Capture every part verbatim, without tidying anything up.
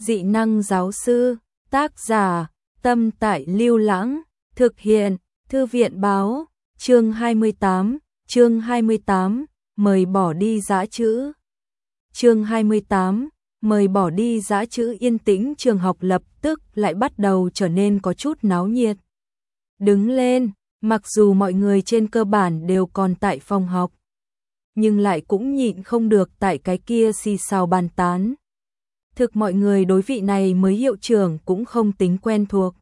Dị năng giáo sư, tác giả, Tâm Tại Lưu Lãng, thực hiện, Thư viện báo, chương hai mươi tám, chương hai mươi tám, mời bỏ đi dã chữ. Chương hai mươi tám, mời bỏ đi dã chữ. Yên tĩnh trường học lập tức lại bắt đầu trở nên có chút náo nhiệt. Đứng lên, mặc dù mọi người trên cơ bản đều còn tại phòng học, nhưng lại cũng nhịn không được tại cái kia xì xào bàn tán. Thực mọi người đối vị này mới hiệu trưởng cũng không tính quen thuộc.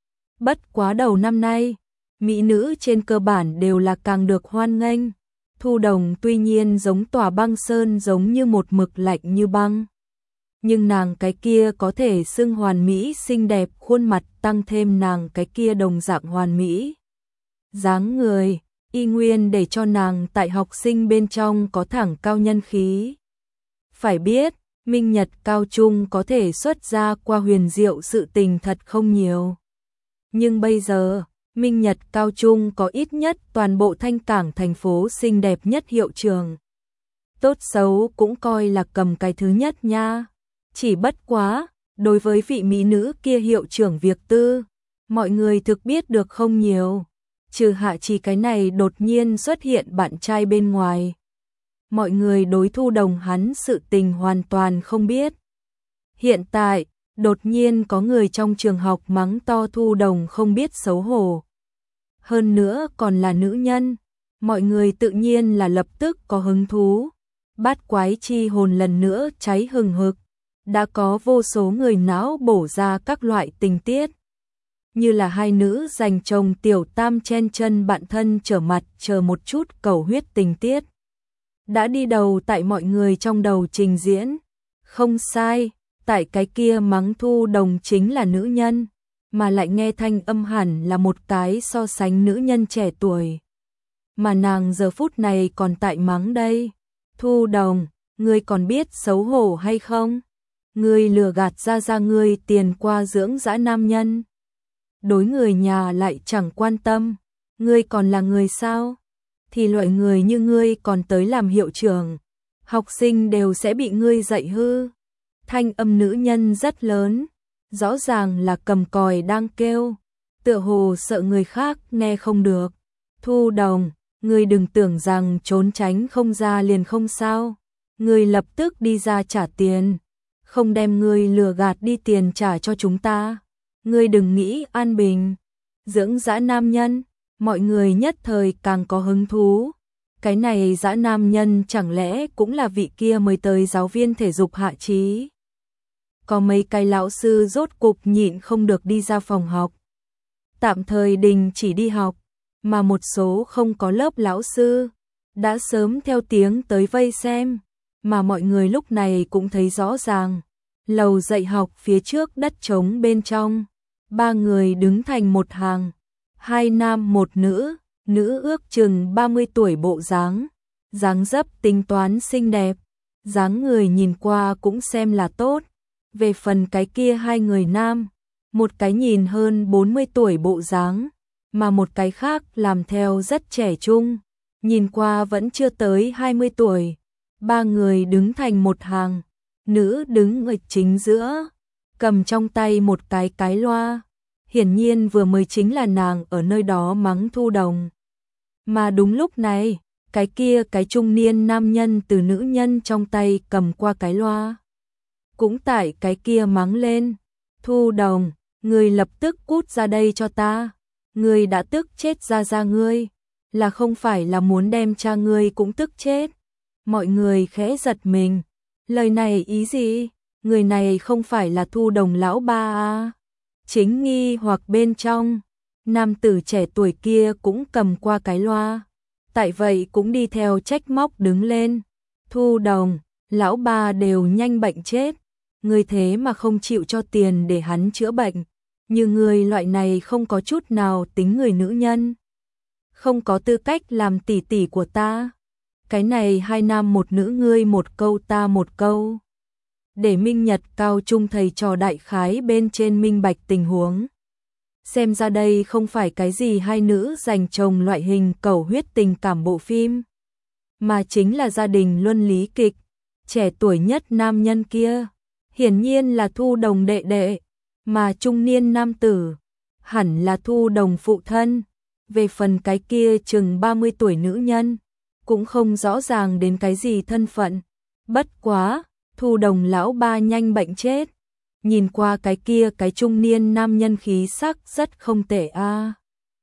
Bất quá đầu năm nay, mỹ nữ trên cơ bản đều là càng được hoan nghênh. Thu Đồng tuy nhiên giống tòa băng sơn, giống như một mực lạnh như băng, nhưng nàng cái kia có thể xưng hoàn mỹ xinh đẹp khuôn mặt, tăng thêm nàng cái kia đồng dạng hoàn mỹ dáng người, y nguyên để cho nàng tại học sinh bên trong có thẳng cao nhân khí. Phải biết, Minh Nhật cao trung có thể xuất ra qua huyền diệu sự tình thật không nhiều. Nhưng bây giờ, Minh Nhật cao trung có ít nhất toàn bộ Thanh Cảng thành phố xinh đẹp nhất hiệu trường. Tốt xấu cũng coi là cầm cái thứ nhất nha. Chỉ bất quá, đối với vị mỹ nữ kia hiệu trưởng việc tư, mọi người thực biết được không nhiều. Trừ Hạ Trì cái này đột nhiên xuất hiện bạn trai bên ngoài, mọi người đối Thu Đồng hắn sự tình hoàn toàn không biết. Hiện tại, đột nhiên có người trong trường học mắng to Thu Đồng không biết xấu hổ. Hơn nữa còn là nữ nhân, mọi người tự nhiên là lập tức có hứng thú. Bát quái chi hồn lần nữa cháy hừng hực, đã có vô số người não bổ ra các loại tình tiết. Như là hai nữ giành chồng tiểu tam chen chân bạn thân trở mặt chờ một chút cầu huyết tình tiết. Đã đi đầu tại mọi người trong đầu trình diễn. Không sai, tại cái kia mắng Thu Đồng chính là nữ nhân, mà lại nghe thanh âm hẳn là một cái so sánh nữ nhân trẻ tuổi. Mà nàng giờ phút này còn tại mắng đây. Thu Đồng, ngươi còn biết xấu hổ hay không? Ngươi lừa gạt ra ra ngươi tiền qua dưỡng dã nam nhân. Đối người nhà lại chẳng quan tâm, ngươi còn là người sao? Thì loại người như ngươi còn tới làm hiệu trưởng, học sinh đều sẽ bị ngươi dạy hư. Thanh âm nữ nhân rất lớn, rõ ràng là cầm còi đang kêu, tựa hồ sợ người khác nghe không được. Thu Đồng, ngươi đừng tưởng rằng trốn tránh không ra liền không sao, ngươi lập tức đi ra trả tiền, không đem ngươi lừa gạt đi tiền trả cho chúng ta. Ngươi đừng nghĩ an bình, dưỡng dã nam nhân, mọi người nhất thời càng có hứng thú. Cái này dã nam nhân chẳng lẽ cũng là vị kia mới tới giáo viên thể dục Hạ Trí? Có mấy cái lão sư rốt cục nhịn không được đi ra phòng học. Tạm thời đình chỉ đi học, mà một số không có lớp lão sư đã sớm theo tiếng tới vây xem, mà mọi người lúc này cũng thấy rõ ràng. Lầu dạy học phía trước đất trống bên trong, ba người đứng thành một hàng, hai nam một nữ, nữ ước chừng ba mươi tuổi bộ dáng, dáng dấp tính toán xinh đẹp, dáng người nhìn qua cũng xem là tốt. Về phần cái kia hai người nam, một cái nhìn hơn bốn mươi tuổi bộ dáng, mà một cái khác làm theo rất trẻ trung, nhìn qua vẫn chưa tới hai mươi tuổi. Ba người đứng thành một hàng, nữ đứng ở chính giữa, cầm trong tay một cái cái loa. Hiển nhiên vừa mới chính là nàng ở nơi đó mắng Thu Đồng. Mà đúng lúc này, cái kia cái trung niên nam nhân từ nữ nhân trong tay cầm qua cái loa, cũng tại cái kia mắng lên. Thu Đồng, ngươi lập tức cút ra đây cho ta. Ngươi đã tức chết ra ra ngươi, là không phải là muốn đem cha ngươi cũng tức chết. Mọi người khẽ giật mình. Lời này ý gì? Người này không phải là Thu Đồng lão ba à? Chính nghi hoặc bên trong, nam tử trẻ tuổi kia cũng cầm qua cái loa, tại vậy cũng đi theo trách móc đứng lên. Thu Đồng, lão ba đều nhanh bệnh chết, ngươi thế mà không chịu cho tiền để hắn chữa bệnh, như ngươi loại này không có chút nào tính người nữ nhân, không có tư cách làm tỷ tỷ của ta. Cái này hai nam một nữ, ngươi một câu ta một câu. Để Minh Nhật cao trung thầy trò đại khái bên trên minh bạch tình huống. Xem ra đây không phải cái gì hai nữ giành chồng loại hình cầu huyết tình cảm bộ phim, mà chính là gia đình luân lý kịch. Trẻ tuổi nhất nam nhân kia, hiển nhiên là Thu Đồng đệ đệ, mà trung niên nam tử hẳn là Thu Đồng phụ thân. Về phần cái kia chừng ba mươi tuổi nữ nhân, cũng không rõ ràng đến cái gì thân phận. Bất quá, Thu Đồng lão ba nhanh bệnh chết. Nhìn qua cái kia cái trung niên nam nhân khí sắc rất không tệ a. À.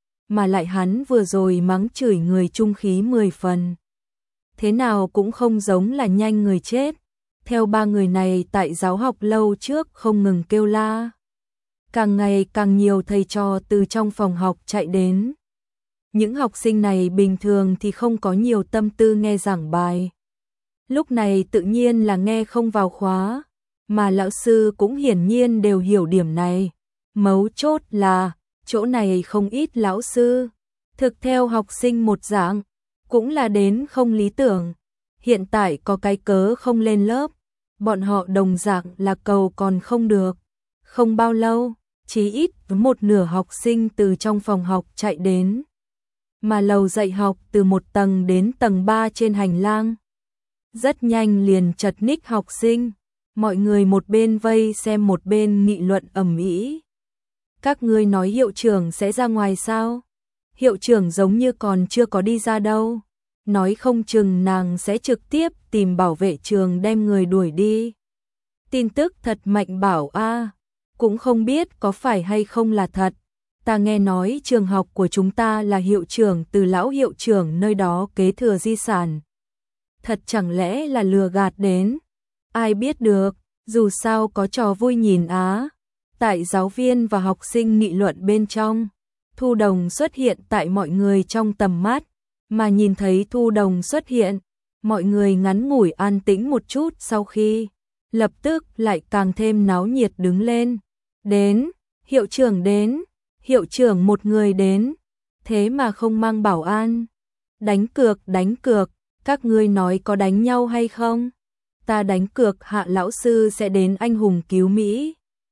Mà lại hắn vừa rồi mắng chửi người trung khí mười phần. Thế nào cũng không giống là nhanh người chết. Theo ba người này tại giáo học lâu trước không ngừng kêu la. Càng ngày càng nhiều thầy trò từ trong phòng học chạy đến. Những học sinh này bình thường thì không có nhiều tâm tư nghe giảng bài. Lúc này tự nhiên là nghe không vào khóa, mà lão sư cũng hiển nhiên đều hiểu điểm này. Mấu chốt là, chỗ này không ít lão sư, thực theo học sinh một dạng, cũng là đến không lý tưởng. Hiện tại có cái cớ không lên lớp, bọn họ đồng dạng là cầu còn không được. Không bao lâu, chí ít một nửa học sinh từ trong phòng học chạy đến. Mà lầu dạy học từ một tầng đến tầng ba trên hành lang. Rất nhanh liền chật ních học sinh, mọi người một bên vây xem một bên nghị luận ầm ĩ. Các ngươi nói hiệu trưởng sẽ ra ngoài sao? Hiệu trưởng giống như còn chưa có đi ra đâu. Nói không chừng nàng sẽ trực tiếp tìm bảo vệ trường đem người đuổi đi. Tin tức thật mạnh bảo a, cũng không biết có phải hay không là thật. Ta nghe nói trường học của chúng ta là hiệu trưởng từ lão hiệu trưởng nơi đó kế thừa di sản. Thật chẳng lẽ là lừa gạt đến? Ai biết được, dù sao có trò vui nhìn á. Tại giáo viên và học sinh nghị luận bên trong, Thu Đồng xuất hiện tại mọi người trong tầm mắt, mà nhìn thấy Thu Đồng xuất hiện, mọi người ngắn ngủi an tĩnh một chút sau khi, lập tức lại càng thêm náo nhiệt đứng lên. Đến, hiệu trưởng đến, hiệu trưởng một người đến, thế mà không mang bảo an. Đánh cược, đánh cược, các ngươi nói có đánh nhau hay không? Ta đánh cược Hạ lão sư sẽ đến anh hùng cứu Mỹ.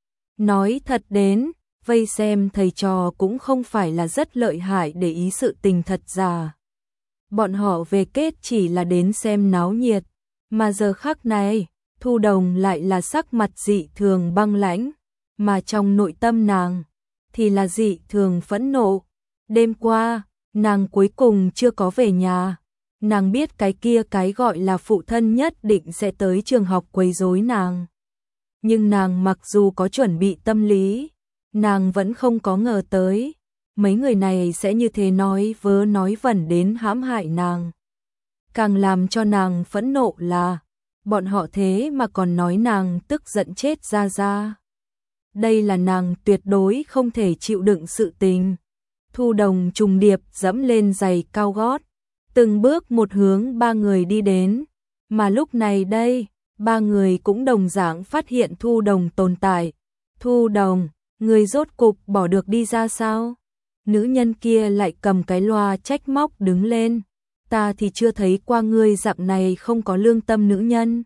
Nói thật đến, vây xem thầy trò cũng không phải là rất lợi hại để ý sự tình thật giả. Bọn họ về kết chỉ là đến xem náo nhiệt, mà giờ khắc này, Thu Đồng lại là sắc mặt dị thường băng lãnh, mà trong nội tâm nàng thì là dị thường phẫn nộ. Đêm qua, nàng cuối cùng chưa có về nhà. Nàng biết cái kia cái gọi là phụ thân nhất định sẽ tới trường học quấy rối nàng. Nhưng nàng mặc dù có chuẩn bị tâm lý, nàng vẫn không có ngờ tới. Mấy người này sẽ như thế nói vớ nói vẩn đến hãm hại nàng. Càng làm cho nàng phẫn nộ là, bọn họ thế mà còn nói nàng tức giận chết ra ra. Đây là nàng tuyệt đối không thể chịu đựng sự tình. Thu Đồng trùng điệp dẫm lên giày cao gót, từng bước một hướng ba người đi đến. Mà lúc này đây, ba người cũng đồng dạng phát hiện Thu Đồng tồn tại. Thu Đồng, người rốt cục bỏ được đi ra sao? Nữ nhân kia lại cầm cái loa trách móc đứng lên. Ta thì chưa thấy qua ngươi dạng này không có lương tâm nữ nhân.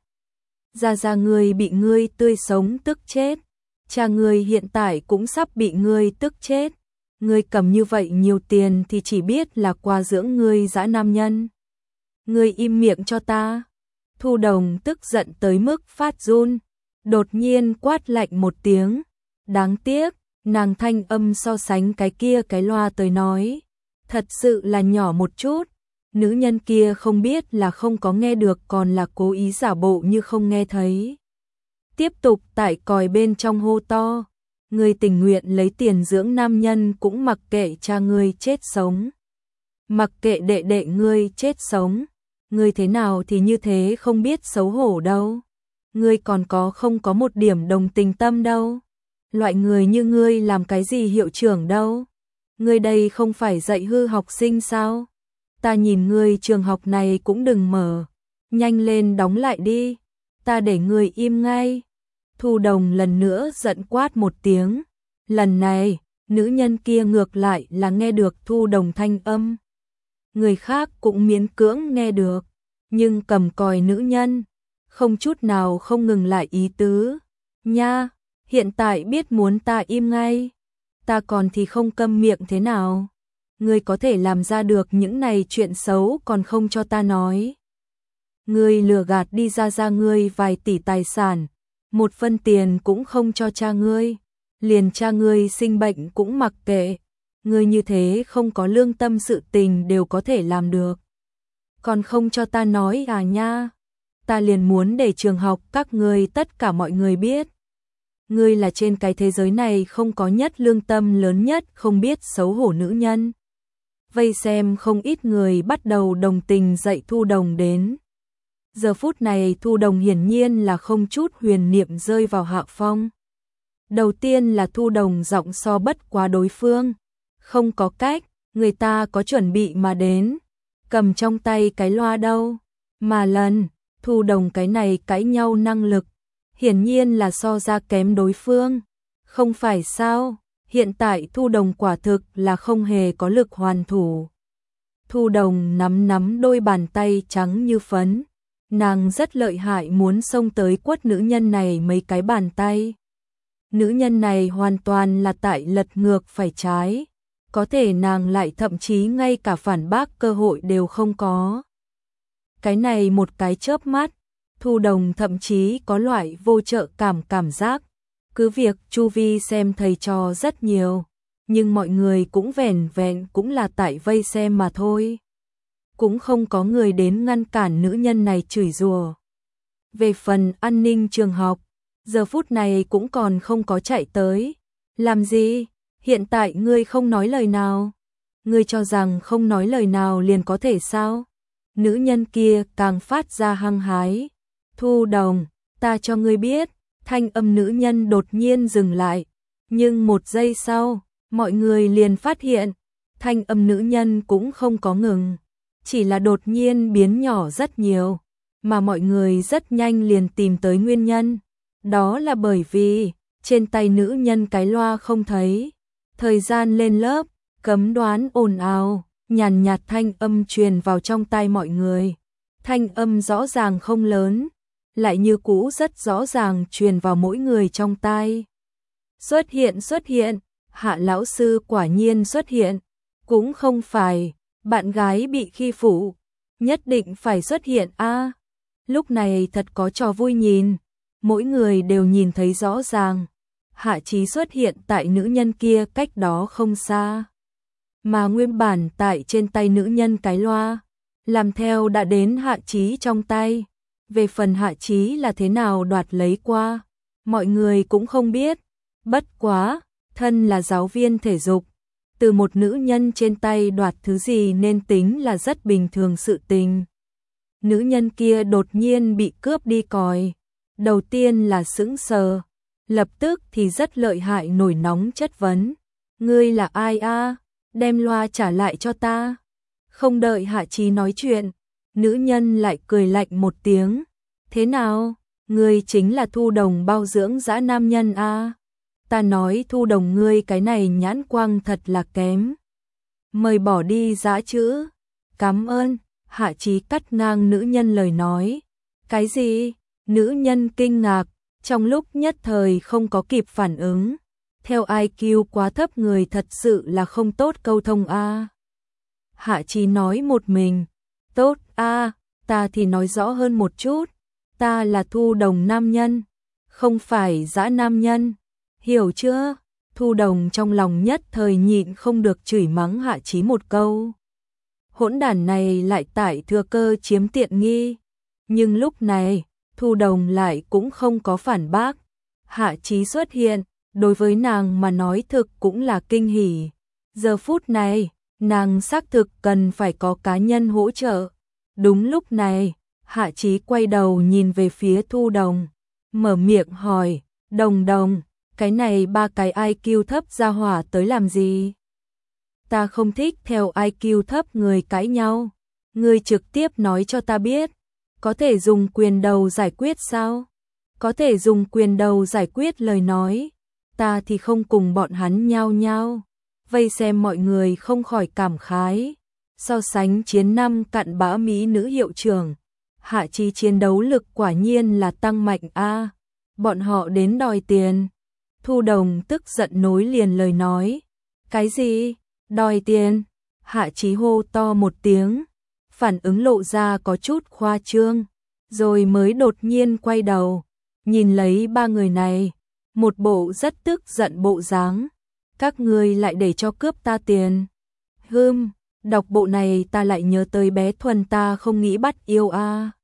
Ra ra ngươi bị ngươi tươi sống tức chết. Cha ngươi hiện tại cũng sắp bị ngươi tức chết. Ngươi cầm như vậy nhiều tiền thì chỉ biết là qua dưỡng ngươi dã nam nhân. Ngươi im miệng cho ta. Thu Đồng tức giận tới mức phát run, đột nhiên quát lạnh một tiếng. Đáng tiếc, nàng thanh âm so sánh cái kia cái loa tới nói, thật sự là nhỏ một chút. Nữ nhân kia không biết là không có nghe được còn là cố ý giả bộ như không nghe thấy. Tiếp tục tại còi bên trong hô to. Ngươi tình nguyện lấy tiền dưỡng nam nhân cũng mặc kệ cha ngươi chết sống. Mặc kệ đệ đệ ngươi chết sống. Ngươi thế nào thì như thế không biết xấu hổ đâu. Ngươi còn có không có một điểm đồng tình tâm đâu. Loại người như ngươi làm cái gì hiệu trưởng đâu. Ngươi đây không phải dạy hư học sinh sao? Ta nhìn ngươi trường học này cũng đừng mở. Nhanh lên đóng lại đi. Ta để ngươi im ngay. Thu Đồng lần nữa giận quát một tiếng. Lần này, nữ nhân kia ngược lại là nghe được Thu Đồng thanh âm. Người khác cũng miễn cưỡng nghe được. Nhưng cầm còi nữ nhân, không chút nào không ngừng lại ý tứ. Nha, hiện tại biết muốn ta im ngay. Ta còn thì không câm miệng thế nào. Ngươi có thể làm ra được những này chuyện xấu còn không cho ta nói. Ngươi lừa gạt đi ra ra ngươi vài tỷ tài sản. một phân tiền cũng không cho cha ngươi, liền cha ngươi sinh bệnh cũng mặc kệ, ngươi như thế không có lương tâm sự tình đều có thể làm được. Còn không cho ta nói à nha, ta liền muốn để trường học các ngươi tất cả mọi người biết. Ngươi là trên cái thế giới này không có nhất lương tâm lớn nhất không biết xấu hổ nữ nhân. Vây xem không ít người bắt đầu đồng tình dạy Thu Đồng đến. Giờ phút này Thu Đồng hiển nhiên là không chút huyền niệm rơi vào hạ phong. Đầu tiên là Thu Đồng giọng so bất quá đối phương. Không có cách, người ta có chuẩn bị mà đến. Cầm trong tay cái loa đâu. Mà lần, Thu Đồng cái này cãi nhau năng lực. Hiển nhiên là so ra kém đối phương. Không phải sao, hiện tại Thu Đồng quả thực là không hề có lực hoàn thủ. Thu Đồng nắm nắm đôi bàn tay trắng như phấn. Nàng rất lợi hại muốn xông tới quất nữ nhân này mấy cái bàn tay. Nữ nhân này hoàn toàn là tại lật ngược phải trái. Có thể nàng lại thậm chí ngay cả phản bác cơ hội đều không có. Cái này một cái chớp mắt, Thu Đồng thậm chí có loại vô trợ cảm cảm giác. Cứ việc chu vi xem thầy trò rất nhiều, nhưng mọi người cũng vẻn vẹn cũng là tại vây xem mà thôi. Cũng không có người đến ngăn cản nữ nhân này chửi rủa. Về phần an ninh trường học, giờ phút này cũng còn không có chạy tới. Làm gì? Hiện tại ngươi không nói lời nào. Ngươi cho rằng không nói lời nào liền có thể sao? Nữ nhân kia càng phát ra hăng hái. Thu Đồng, ta cho ngươi biết. Thanh âm nữ nhân đột nhiên dừng lại. Nhưng một giây sau, mọi người liền phát hiện. Thanh âm nữ nhân cũng không có ngừng. Chỉ là đột nhiên biến nhỏ rất nhiều. Mà mọi người rất nhanh liền tìm tới nguyên nhân. Đó là bởi vì trên tay nữ nhân cái loa không thấy. Thời gian lên lớp, cấm đoán ồn ào, nhàn nhạt thanh âm truyền vào trong tai mọi người. Thanh âm rõ ràng không lớn, lại như cũ rất rõ ràng truyền vào mỗi người trong tai. Xuất hiện xuất hiện, Hạ lão sư quả nhiên xuất hiện. Cũng không phải, bạn gái bị khi phụ, nhất định phải xuất hiện a. À, lúc này thật có trò vui nhìn, mỗi người đều nhìn thấy rõ ràng. Hạ Chí xuất hiện tại nữ nhân kia cách đó không xa. Mà nguyên bản tại trên tay nữ nhân cái loa, làm theo đã đến Hạ Chí trong tay. Về phần Hạ Chí là thế nào đoạt lấy qua, mọi người cũng không biết. Bất quá, thân là giáo viên thể dục, từ một nữ nhân trên tay đoạt thứ gì nên tính là rất bình thường sự tình. Nữ nhân kia đột nhiên bị cướp đi còi. Đầu tiên là sững sờ, lập tức thì rất lợi hại nổi nóng chất vấn. Ngươi là ai a? Đem loa trả lại cho ta. Không đợi Hạ Chí nói chuyện, nữ nhân lại cười lạnh một tiếng. Thế nào? Ngươi chính là Thu Đồng bao dưỡng dã nam nhân a? Ta nói Thu Đồng ngươi cái này nhãn quang thật là kém. Mời bỏ đi dã chữ. Cảm ơn. Hạ Chí cắt ngang nữ nhân lời nói. Cái gì? Nữ nhân kinh ngạc, trong lúc nhất thời không có kịp phản ứng. Theo i kiu quá thấp người thật sự là không tốt câu thông a. Hạ Chí nói một mình. Tốt a, ta thì nói rõ hơn một chút. Ta là Thu Đồng nam nhân, không phải dã nam nhân. Hiểu chưa? Thu Đồng trong lòng nhất thời nhịn không được chửi mắng Hạ Chí một câu. Hỗn đản này lại tại thừa cơ chiếm tiện nghi. Nhưng lúc này, Thu Đồng lại cũng không có phản bác. Hạ Chí xuất hiện, đối với nàng mà nói thực cũng là kinh hỉ. Giờ phút này, nàng xác thực cần phải có cá nhân hỗ trợ. Đúng lúc này, Hạ Chí quay đầu nhìn về phía Thu Đồng, mở miệng hỏi, Đồng Đồng, cái này ba cái i kiu thấp ra hỏa tới làm gì? Ta không thích theo i kiu thấp người cãi nhau. Ngươi trực tiếp nói cho ta biết. Có thể dùng quyền đầu giải quyết sao? Có thể dùng quyền đầu giải quyết lời nói. Ta thì không cùng bọn hắn nhao nhao. Vây xem mọi người không khỏi cảm khái. So sánh chiến năm cặn bã Mỹ nữ hiệu trưởng, Hạ Chí chiến đấu lực quả nhiên là tăng mạnh a. Bọn họ đến đòi tiền. Thu Đồng tức giận nối liền lời nói. Cái gì? Đòi tiền? Hạ Chí hô to một tiếng, phản ứng lộ ra có chút khoa trương, rồi mới đột nhiên quay đầu, nhìn lấy ba người này, một bộ rất tức giận bộ dáng. Các ngươi lại để cho cướp ta tiền. Hừm, đọc bộ này ta lại nhớ tới bé Thuần ta không nghĩ bắt yêu a.